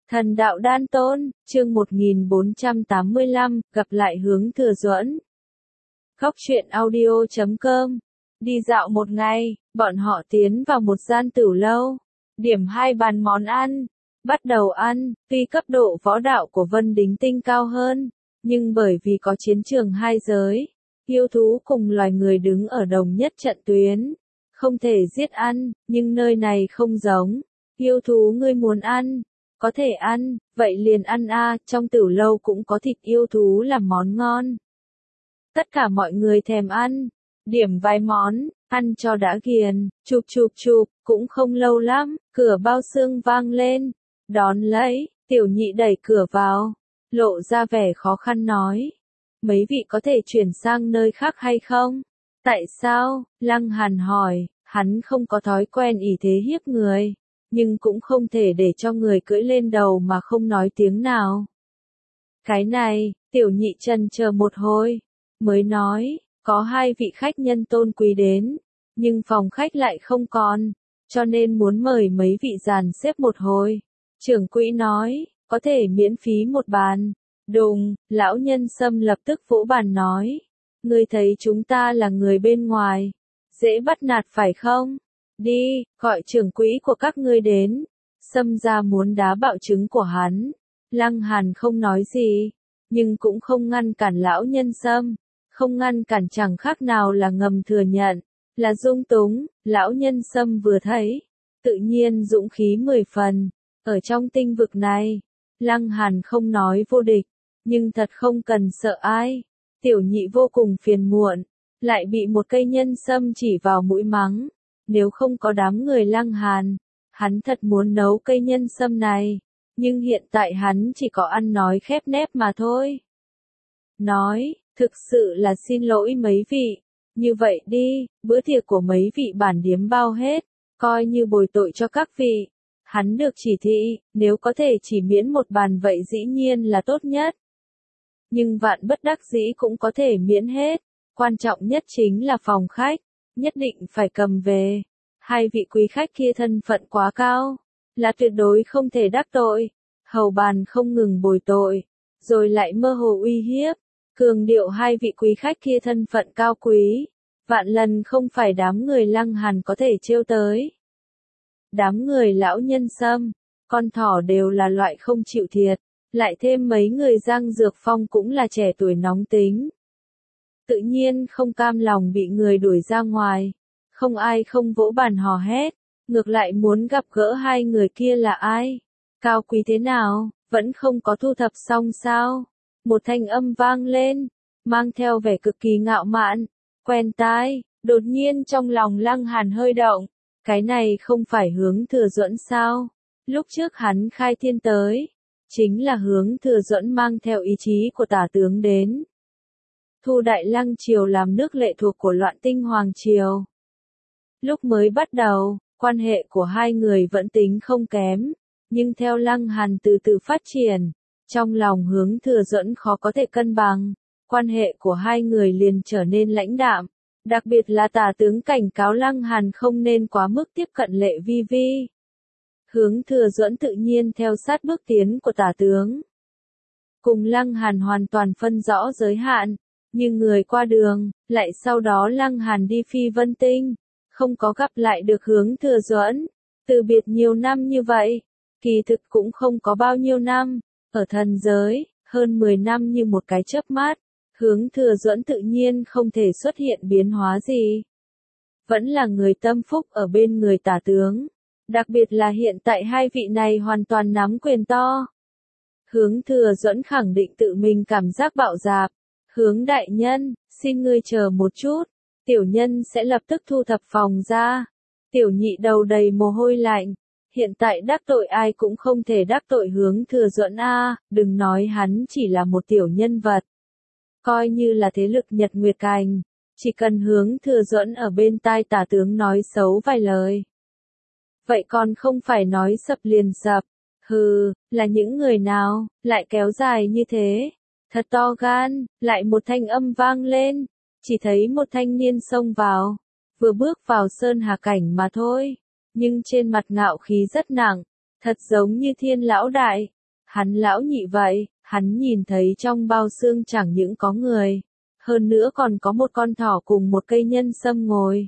Thần đạo đan tôn, chương 1485, gặp lại Hướng Thừa Duẫn. Góc truyện audio.com. Đi dạo một ngày, bọn họ tiến vào một gian tửu lâu, điểm 2 bàn món ăn, bắt đầu ăn. Tuy cấp độ võ đạo của Vân Đính Tinh cao hơn, nhưng bởi vì có chiến trường hai giới, yêu thú cùng loài người đứng ở đồng nhất trận tuyến, không thể giết ăn, nhưng nơi này không giống. Yêu thú ngươi muốn ăn, có thể ăn, vậy liền ăn a, trong tửu lâu cũng có thịt yêu thú làm món ngon. Tất cả mọi người thèm ăn, điểm vài món, ăn cho đã ghiền, chụp, cũng không lâu lắm, cửa bao xương vang lên, đón lấy, Tiểu Nhị đẩy cửa vào, lộ ra vẻ khó khăn nói, mấy vị có thể chuyển sang nơi khác hay không? Tại sao? Lăng Hàn hỏi, hắn không có thói quen ỷ thế hiếp người, nhưng cũng không thể để cho người cưỡi lên đầu mà không nói tiếng nào. Cái này, Tiểu Nhị chần chờ một hồi, mới nói, có 2 vị khách nhân tôn quý đến, nhưng phòng khách lại không còn, cho nên muốn mời mấy vị dàn xếp một hồi. Trưởng quỹ nói, có thể miễn phí một bàn. Đùng, lão nhân Sâm lập tức vỗ bàn nói, ngươi thấy chúng ta là người bên ngoài, dễ bắt nạt phải không? Đi, gọi trưởng quỹ của các ngươi đến. Sâm gia muốn đá bạo trứng của hắn. Lăng Hàn không nói gì, nhưng cũng không ngăn cản lão nhân Sâm, không ngăn cản chẳng khác nào là ngầm thừa nhận, là dung túng. Lão nhân Sâm vừa thấy, tự nhiên dũng khí 10 phần. Ở trong tinh vực này, Lăng Hàn không nói vô địch, nhưng thật không cần sợ ai. Tiểu Nhị vô cùng phiền muộn, lại bị một cây nhân sâm chỉ vào mũi mắng. Nếu không có đám người Lăng Hàn, hắn thật muốn nấu cây nhân sâm này, nhưng hiện tại hắn chỉ có ăn nói khép nép mà thôi. Nói, thực sự là xin lỗi mấy vị, như vậy đi, bữa tiệc của mấy vị bản điếm bao hết, coi như bồi tội cho các vị. Hắn được chỉ thị, nếu có thể chỉ miễn một bàn vậy dĩ nhiên là tốt nhất. Nhưng vạn bất đắc dĩ cũng có thể miễn hết, quan trọng nhất chính là phòng khách, nhất định phải cầm về. 2 vị quý khách kia thân phận quá cao, là tuyệt đối không thể đắc tội. Hầu bàn không ngừng bồi tội, rồi lại mơ hồ uy hiếp, cường điệu 2 vị quý khách kia thân phận cao quý, vạn lần không phải đám người Lăng Hàn có thể trêu tới. Đám người lão nhân Sâm, con thỏ đều là loại không chịu thiệt, lại thêm mấy người Giang Dược Phong cũng là trẻ tuổi nóng tính. Tự nhiên không cam lòng bị người đuổi ra ngoài, không ai không vỗ bàn hò hét, ngược lại muốn gặp gỡ 2 người kia là ai, cao quý thế nào, vẫn không có thu thập xong sao. Một thanh âm vang lên, mang theo vẻ cực kỳ ngạo mạn, quen tai. Đột nhiên trong lòng Lăng Hàn hơi động, cái này không phải Hướng Thừa Duẫn sao? Lúc trước hắn khai thiên tới, chính là Hướng Thừa Duẫn mang theo ý chí của tả tướng đến. Thu Đại Lăng Triều làm nước lệ thuộc của Loạn Tinh Hoàng Triều. Lúc mới bắt đầu, quan hệ của 2 người vẫn tính không kém, nhưng theo Lăng Hàn từ từ phát triển, trong lòng Hướng Thừa Duẫn khó có thể cân bằng, quan hệ của 2 người liền trở nên lãnh đạm, đặc biệt là tả tướng cảnh cáo Lăng Hàn không nên quá mức tiếp cận Lệ Vi Vi. Hướng Thừa Duẫn tự nhiên theo sát bước tiến của tả tướng, cùng Lăng Hàn hoàn toàn phân rõ giới hạn, như người qua đường, lại sau đó Lăng Hàn đi Phi Vân Tinh, không có gặp lại được Hướng Thừa Duẫn, từ biệt nhiều năm như vậy, kỳ thực cũng không có bao nhiêu năm, ở thần giới, hơn 10 năm như một cái chớp mắt, Hướng Thừa Duẫn tự nhiên không thể xuất hiện biến hóa gì. Vẫn là người tâm phúc ở bên người tả tướng, đặc biệt là hiện tại 2 vị này hoàn toàn nắm quyền to. Hướng Thừa Duẫn khẳng định tự mình cảm giác bạo dạp, Hướng đại nhân, xin ngươi chờ một chút, tiểu nhân sẽ lập tức thu thập phòng ra. Tiểu Nhị đầu đầy mồ hôi lạnh, hiện tại đắc tội ai cũng không thể đắc tội Hướng Thừa Duẫn a, đừng nói hắn chỉ là một tiểu nhân vật, coi như là thế lực Nhật Nguyệt Cành, chỉ cần Hướng Thừa Duẫn ở bên tai tả tướng nói xấu vài lời, vậy còn không phải nói sập liền sập. Hừ, là những người nào, lại kéo dài như thế, thật to gan. Lại một thanh âm vang lên, chỉ thấy một thanh niên xông vào, vừa bước vào Sơn Hà Cảnh mà thôi, nhưng trên mặt ngạo khí rất nặng, thật giống như Thiên lão đại. Hắn lão nhị vậy, hắn nhìn thấy trong bao xương chẳng những có người, hơn nữa còn có một con thỏ cùng một cây nhân sâm ngồi.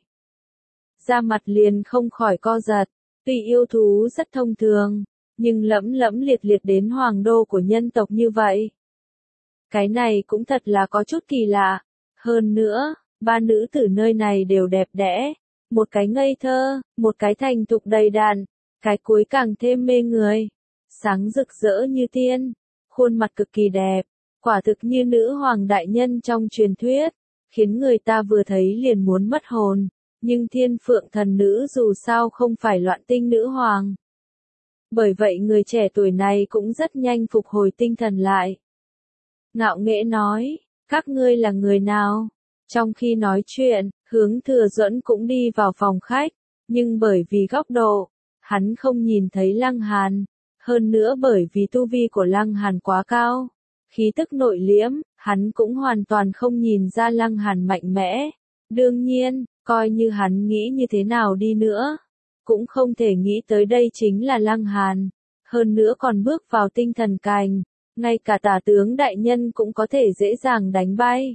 Da mặt liền không khỏi co giật, tuy yêu thú rất thông thường, nhưng lẫm lẫm liệt liệt đến hoàng đô của nhân tộc như vậy. Cái này cũng thật là có chút kỳ lạ. Hơn nữa, ba nữ tử nơi này đều đẹp đẽ, một cái ngây thơ, một cái thành thục đầy đặn, cái cuối càng thêm mê người, sáng rực rỡ như tiên, khuôn mặt cực kỳ đẹp, quả thực như nữ hoàng đại nhân trong truyền thuyết, khiến người ta vừa thấy liền muốn mất hồn. Nhưng thiên phượng thần nữ dù sao không phải loạn tinh nữ hoàng. Bởi vậy người trẻ tuổi này cũng rất nhanh phục hồi tinh thần lại. Ngạo nghễ nói, các ngươi là người nào? Trong khi nói chuyện, Hướng Thừa Duẫn cũng đi vào phòng khách, nhưng bởi vì góc độ, hắn không nhìn thấy Lăng Hàn, hơn nữa bởi vì tu vi của Lăng Hàn quá cao, khí tức nội liễm, hắn cũng hoàn toàn không nhìn ra Lăng Hàn mạnh mẽ. Đương nhiên, coi như hắn nghĩ như thế nào đi nữa, cũng không thể nghĩ tới đây chính là Lăng Hàn, hơn nữa còn bước vào tinh thần cành, ngay cả tả tướng đại nhân cũng có thể dễ dàng đánh bay.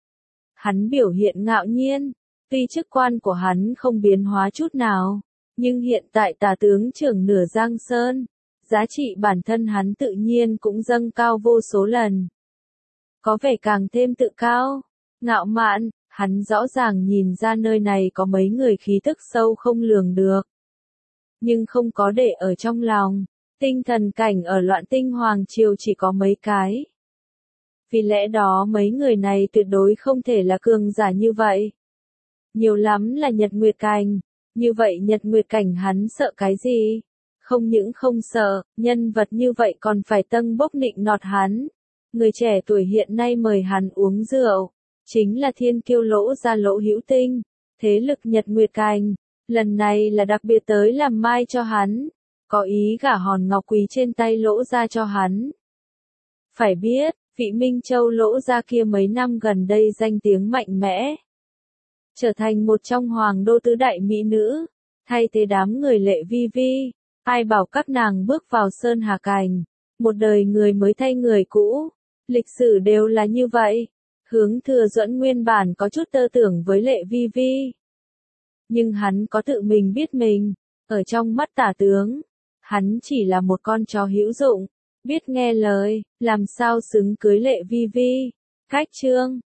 Hắn biểu hiện ngạo nhiên, tuy chức quan của hắn không biến hóa chút nào, nhưng hiện tại tả tướng trưởng nửa Giang Sơn, giá trị bản thân hắn tự nhiên cũng dâng cao vô số lần. Có vẻ càng thêm tự cao, ngạo mạn, hắn rõ ràng nhìn ra nơi này có mấy người khí tức sâu không lường được. Nhưng không có để ở trong lòng, tinh thần cảnh ở Loạn Tinh Hoàng Triều chỉ có mấy cái. Vì lẽ đó mấy người này tuyệt đối không thể là cường giả như vậy. Nhiều lắm là Nhật Nguyệt Cảnh, như vậy Nhật Nguyệt Cảnh hắn sợ cái gì? Không những không sợ, nhân vật như vậy còn phải tâng bốc nịnh nọt hắn. Người trẻ tuổi hiện nay mời hắn uống rượu, chính là thiên kiêu Lỗ Gia Lỗ Hữu Tinh, thế lực Nhật Nguyệt Cảnh, lần này là đặc biệt tới làm mai cho hắn, có ý gả hòn ngọc quý trên tay Lỗ Gia cho hắn. Phải biết, vị Minh Châu Lỗ Gia kia mấy năm gần đây danh tiếng mạnh mẽ, trở thành một trong hoàng đô tứ đại mỹ nữ, thay thế đám người Lệ Vi Vi, ai bảo các nàng bước vào Sơn Hà Cảnh, một đời người mới thay người cũ, lịch sử đều là như vậy. Hướng Thừa Duẫn nguyên bản có chút tơ tưởng với Lệ Vi Vi, nhưng hắn có tự mình biết mình, ở trong mắt tả tướng, hắn chỉ là một con chó hữu dụng, biết nghe lời, làm sao xứng cưới Lệ Vi Vi. Cách chương